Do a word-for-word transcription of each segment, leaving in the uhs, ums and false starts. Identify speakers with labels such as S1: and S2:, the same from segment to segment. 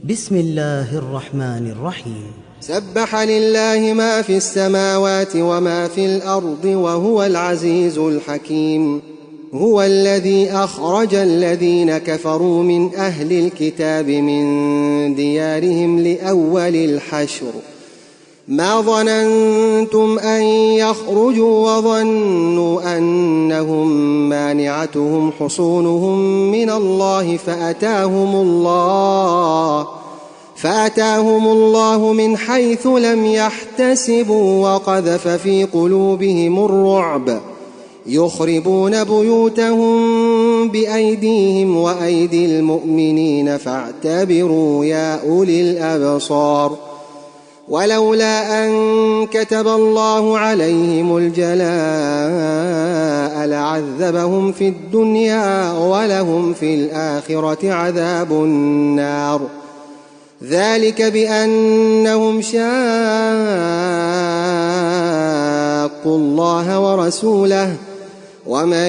S1: بسم الله الرحمن الرحيم.
S2: سبح لله ما في السماوات وما في الأرض وهو العزيز الحكيم. هو الذي أخرج الذين كفروا من أهل الكتاب من ديارهم لأول الحشر ما ظننتم أن يخرجوا وظنوا أنهم مانعتهم حصونهم من الله فأتاهم الله فأتاهم الله من حيث لم يحتسبوا وقذف في قلوبهم الرعب يخربون بيوتهم بأيديهم وأيدي المؤمنين فاعتبروا يا أولي الأبصار. ولولا أن كتب الله عليهم الجلاء لعذبهم في الدنيا ولهم في الآخرة عذاب النار. ذلك بأنهم شاقوا الله ورسوله ومن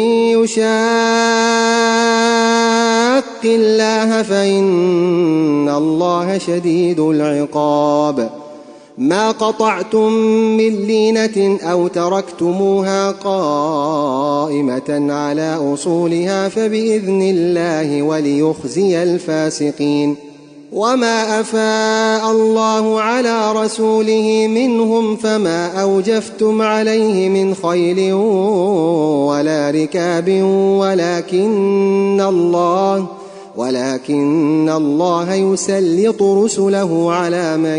S2: يشاق الله فإن الله شديد العقاب. ما قطعتم من لينة أو تركتموها قائمة على أصولها فبإذن الله وليخزي الفاسقين. وما أفاء الله على رسوله منهم فما أوجفتم عليه من خيل ولا ركاب ولكن الله ولكن الله يسلط رسله على من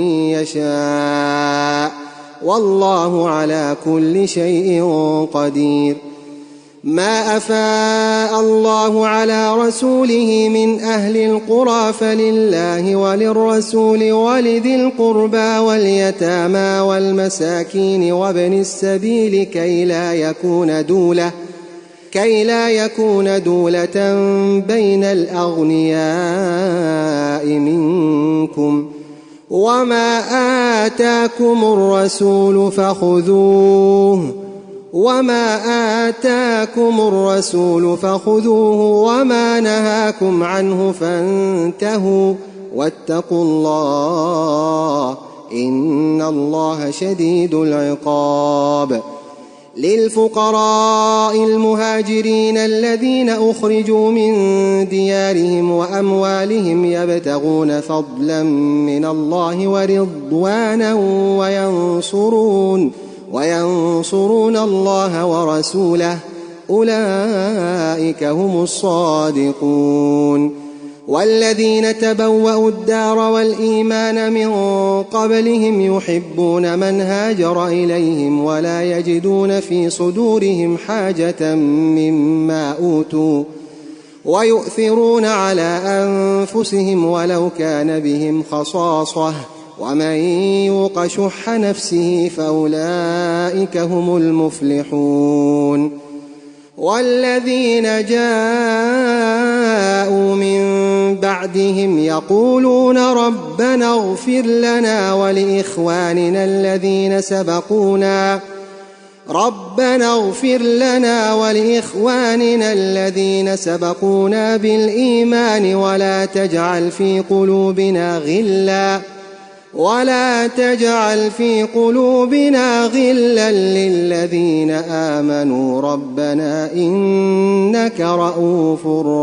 S2: يشاء والله على كل شيء قدير. ما أفاء الله على رسوله من أهل القرى فلله وللرسول ولذي القربى واليتامى والمساكين وابن السبيل كي لا يكون دولة كي لا يكون دولة بين الأغنياء منكم. وما آتاكم الرسول فخذوه وما آتاكم الرسول فخذوه وما نهاكم عنه فانتهوا واتقوا الله إن الله شديد العقاب. للفقراء المهاجرين الذين أخرجوا من ديارهم وأموالهم يبتغون فضلا من الله ورضوانا وينصرون وينصرون الله ورسوله أولئك هم الصادقون. والذين تبوأوا الدار والإيمان من قبلهم يحبون من هاجر إليهم ولا يجدون في صدورهم حاجة مما أوتوا ويؤثرون على أنفسهم ولو كان بهم خصاصة ومن يوق شح نفسه فأولئك هم المفلحون. والذين جاءوا من بعدهم يقولون ربنا اغفر لنا ولإخواننا الذين سبقونا ربنا اغفر لنا ولإخواننا الذين سبقونا بالإيمان ولا تجعل في قلوبنا غلا ولا تجعل في قلوبنا غلا للذين آمنوا ربنا إنك رؤوف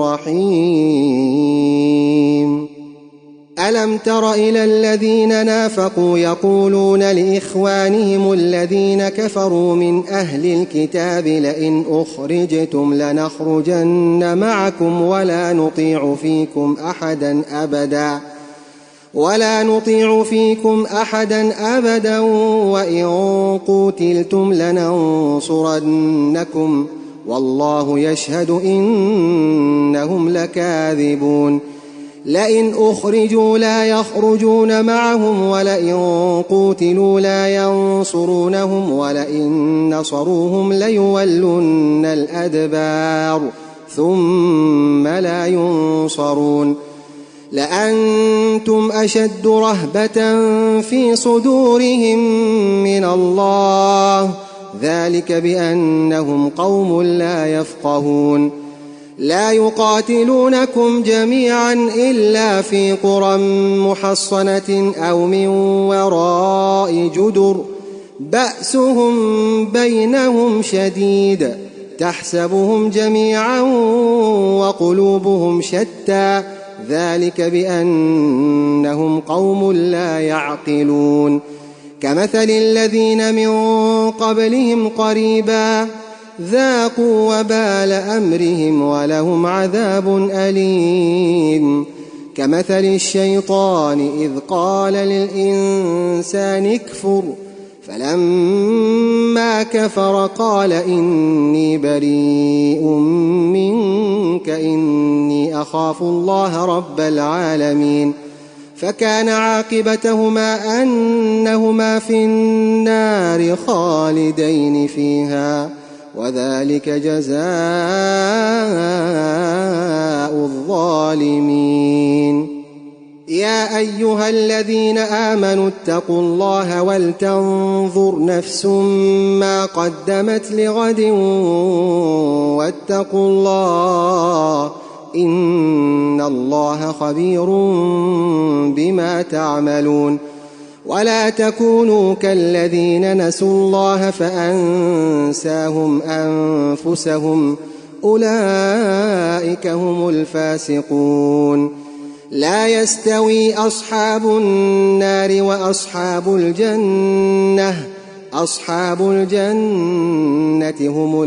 S2: رحيم. ألم تر إلى الذين نافقوا يقولون لإخوانهم الذين كفروا من أهل الكتاب لئن أخرجتم لنخرجن معكم ولا نطيع فيكم أحدا أبدا ولا نطيع فيكم أحدا أبدا وإن قتلتم لننصرنكم والله يشهد إنهم لكاذبون. لئن أخرجوا لا يخرجون معهم ولئن قتلوا لا ينصرونهم ولئن نصروهم ليولن الأدبار ثم لا ينصرون. لأنتم أشد رهبة في صدورهم من الله ذلك بأنهم قوم لا يفقهون. لا يقاتلونكم جميعا إلا في قرى محصنة أو من وراء جدر بأسهم بينهم شديد تحسبهم جميعا وقلوبهم شتى ذلك بأنهم قوم لا يعقلون كمثل الذين من قبلهم قريبا ذاقوا وبال أمرهم ولهم عذاب أليم كمثل الشيطان إذ قال للإنسان اكفر فلما كفر قال إني بريء منك إني أخاف الله رب العالمين فكان عاقبتهما أنهما في النار خالدين فيها وذلك جزاء الظالمين يا أيها الذين آمنوا اتقوا الله ولتنظر نفس ما قدمت لغد واتقوا الله إن الله خبير بما تعملون ولا تكونوا كالذين نسوا الله فأنساهم أنفسهم أولئك هم الفاسقون لا يستوي أصحاب النار وأصحاب الجنة أصحاب الجنة هم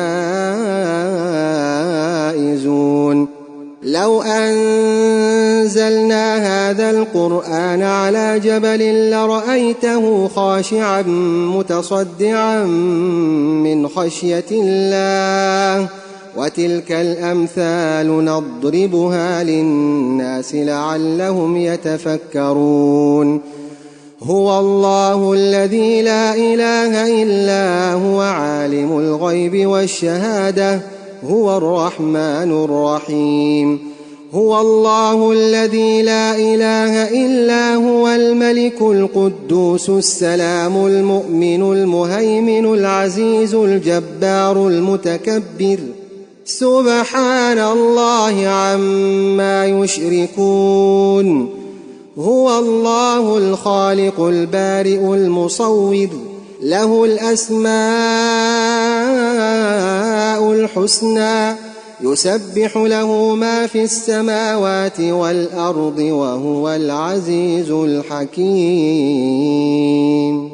S2: الفائزون لو أنزلنا هذا القرآن على جبل لرأيته خاشعا متصدعا من خشية الله وتلك الأمثال نضربها للناس لعلهم يتفكرون هو الله الذي لا إله إلا هو عالم الغيب والشهادة هو الرحمن الرحيم هو الله الذي لا إله إلا هو الملك القدوس السلام المؤمن المهيمن العزيز الجبار المتكبر سبحان الله عما يشركون هو الله الخالق البارئ المصور له الأسماء الحسنى يسبح له ما في السماوات والأرض وهو العزيز الحكيم